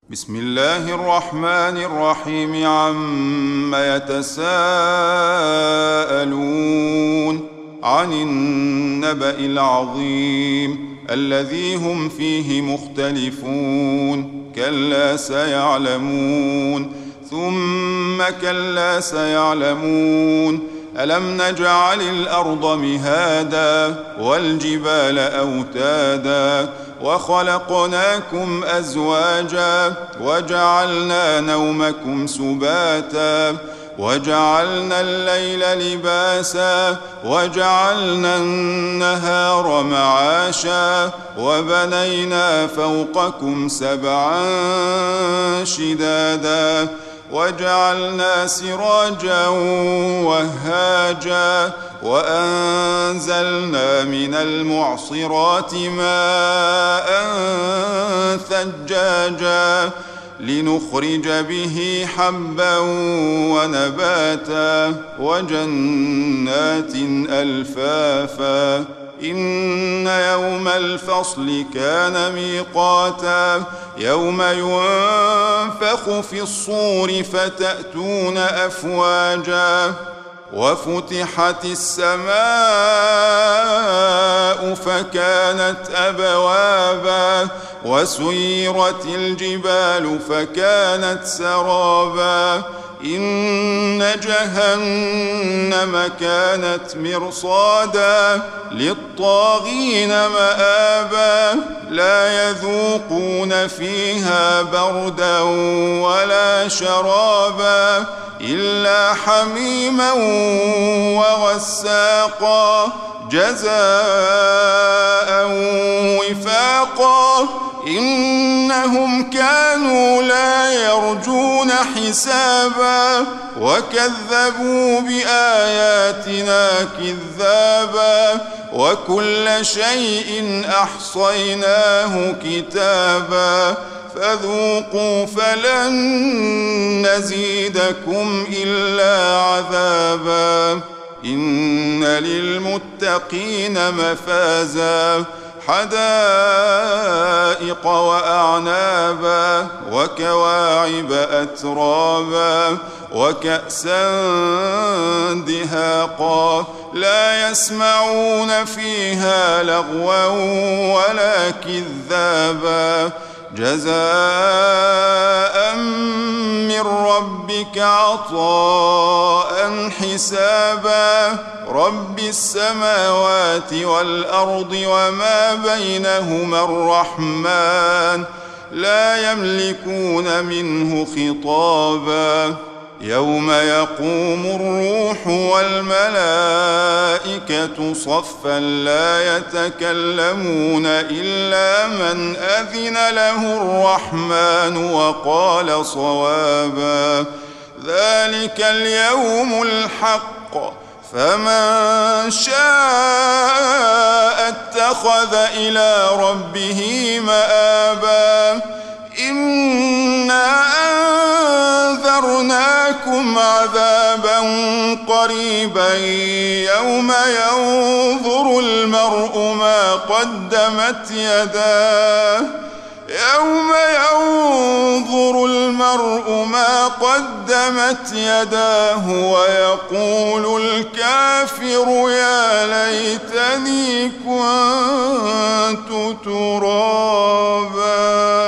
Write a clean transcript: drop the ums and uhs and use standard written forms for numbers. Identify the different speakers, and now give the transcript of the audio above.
Speaker 1: بسم الله الرحمن الرحيم. عم يتساءلون عن النبأ العظيم الذي هم فيه مختلفون. كلا سيعلمون ثم كلا سيعلمون. ألم نجعل الأرض مهادا والجبال أوتادا وخلقناكم أزواجا وجعلنا نومكم سباتا وجعلنا الليل لباسا وجعلنا النهار معاشا وبنينا فوقكم سبعا شدادا وجعلنا سراجا وهاجا وأنزلنا من المعصرات ماء ثجاجا لنخرج به حبا ونباتا وجنات ألفافا. إن يوم الفصل كان ميقاتا يوم ينفخ في الصور فتأتون أفواجا وفتحت السماء فكانت أبوابا وسيرت الجبال فكانت سرابا. إن جهنم كانت مرصادا للطاغين مآبا لا يذوقون فيها بردا ولا شرابا إلا حميما وغساقا جزاء وفاقا. إنهم كانوا لا يرجون حسابا وكذبوا بآياتنا كذابا وكل شيء أحصيناه كتابا فذوقوا فلن نزيدكم إلا عذابا. إن للمتقين مفازا حدائق وأعنابا وكواعب أترابا وكأسا دهاقا لا يسمعون فيها لغوا ولا كذابا جزاء من ربك عطاء حسابا. رب السماوات والأرض وما بينهما الرحمن لا يملكون منه خطابا. يوم يقوم الروح والملائكة صفا لا يتكلمون إلا من أذن له الرحمن وقال صوابا. ذلك اليوم الحق فمن شاء اتخذ إلى ربه مآبا. إنا أنذرناكم عذابا قريبا يوم ينظر المرء ما قدمت يداه ويقول الكافر يا ليتني كنت ترابا.